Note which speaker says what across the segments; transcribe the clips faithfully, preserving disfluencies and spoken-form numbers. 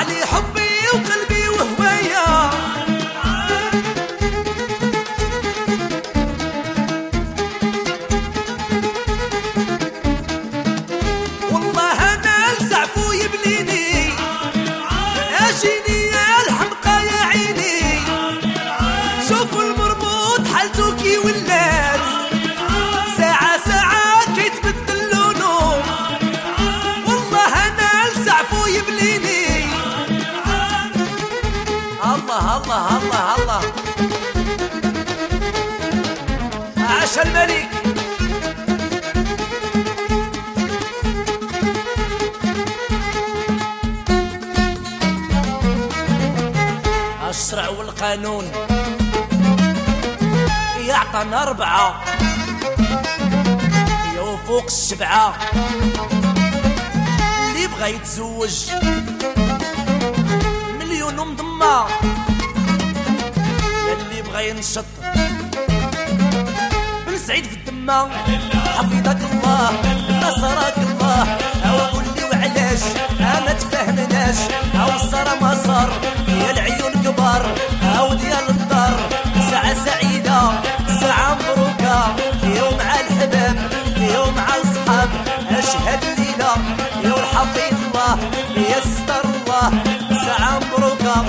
Speaker 1: لي حبي وقلبي وهوايا. والله انا الزعفو يبليني اجيني يا الحمقى يا عيني. شوفوا المربوط حالته كي ولات ساعة ساعة كيتبدل لونو. والله انا الزعفو يبليني. الله الله الله الله عاش الملك. الشرع والقانون يعطانا أربعة يا فوق السبعة. اللي بغى يتزوج مليون ومضمة، يا اللي بغى ينشط بن سعيد في الدمة. حفظك الله نصرك الله. أو قول لي وعلاش ما تفهمناش. أو الصرا ما صار يا العيون كبار. أو ديال الدار ساعة سعيدة ساعة مبروكة. يوم مع الحباب يوم مع الصحاب. أشهد الليلة يا الحفيظ الله يا ستر الله ساعة مبروكة.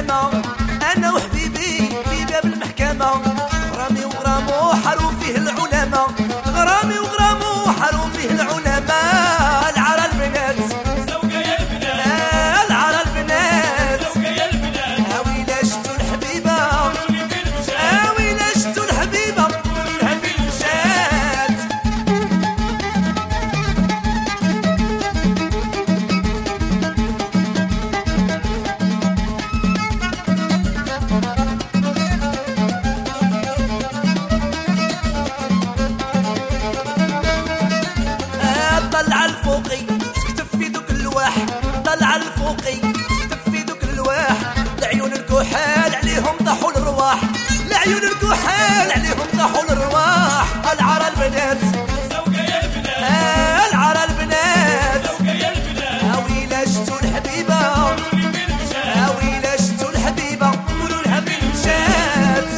Speaker 1: المحكمة انا وحبيبي في باب المحكمة غرامي وغرامو حاروا فيه العلماء غرامي وغرامو حاروا فيه العلماء العرى البنات زوجة يا البنات آه العرى البنات زوجة يا البنات هاويلا شتو الحبيبة هاويلا شتو الحبيبة قولولها في المشات طلع الفوقي تكتب في دوك الواح طلع الفوقي تكتب في دوك الواح العيون الكحال عليهم طاحوا الرواح العيون الكحال عليهم طاحوا الرواح العرى البنات زوجة يا البنات آه العرى البنات زوجة يا البنات هاويلا شتو الحبيبة هاويلا شتو الحبيبة قولوا لها في المشات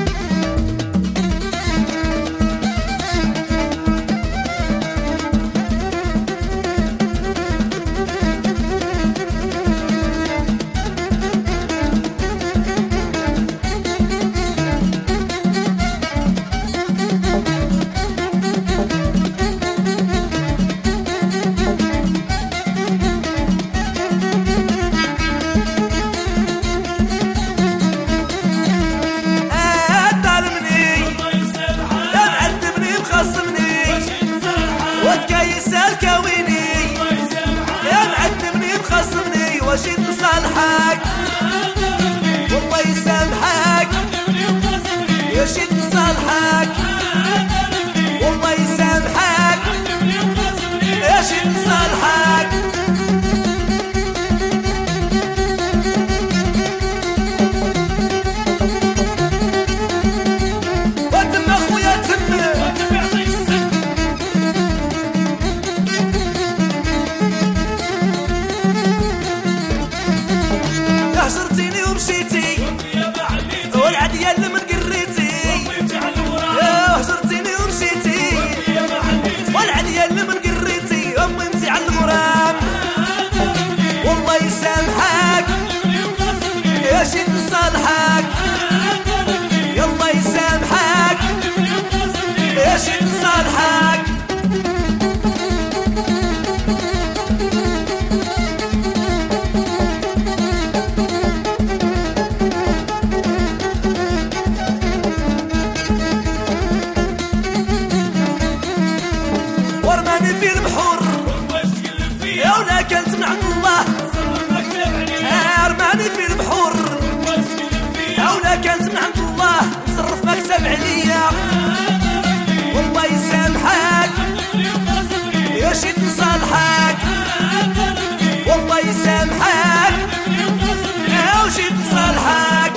Speaker 1: وجيت نصالحك والله يسامحك يا جيت نصالحك والله يسامحك يا جيت نصالحك وتم اخويا تم هجرتيني ومشيتي والعديا اللي من قريتي هجرتيني ومشيتي والعديا اللي من قريتي امي امتي على الغرام والله يسامحك يا جيت نصالحك يلا يسامحك يا جيت نصالحك ورماني في البحور يا ولا كنت من عند الله ارماني في البحور يا ولا كنت من عند الله صرف مكسب عليا والله يسامحك يا جيت نصالحك والله يسامحك يا وجيت نصالحك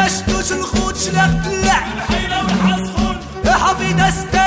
Speaker 1: شتوش الخوت شلاق تلع
Speaker 2: الحيلة والحصفون
Speaker 1: حفيدة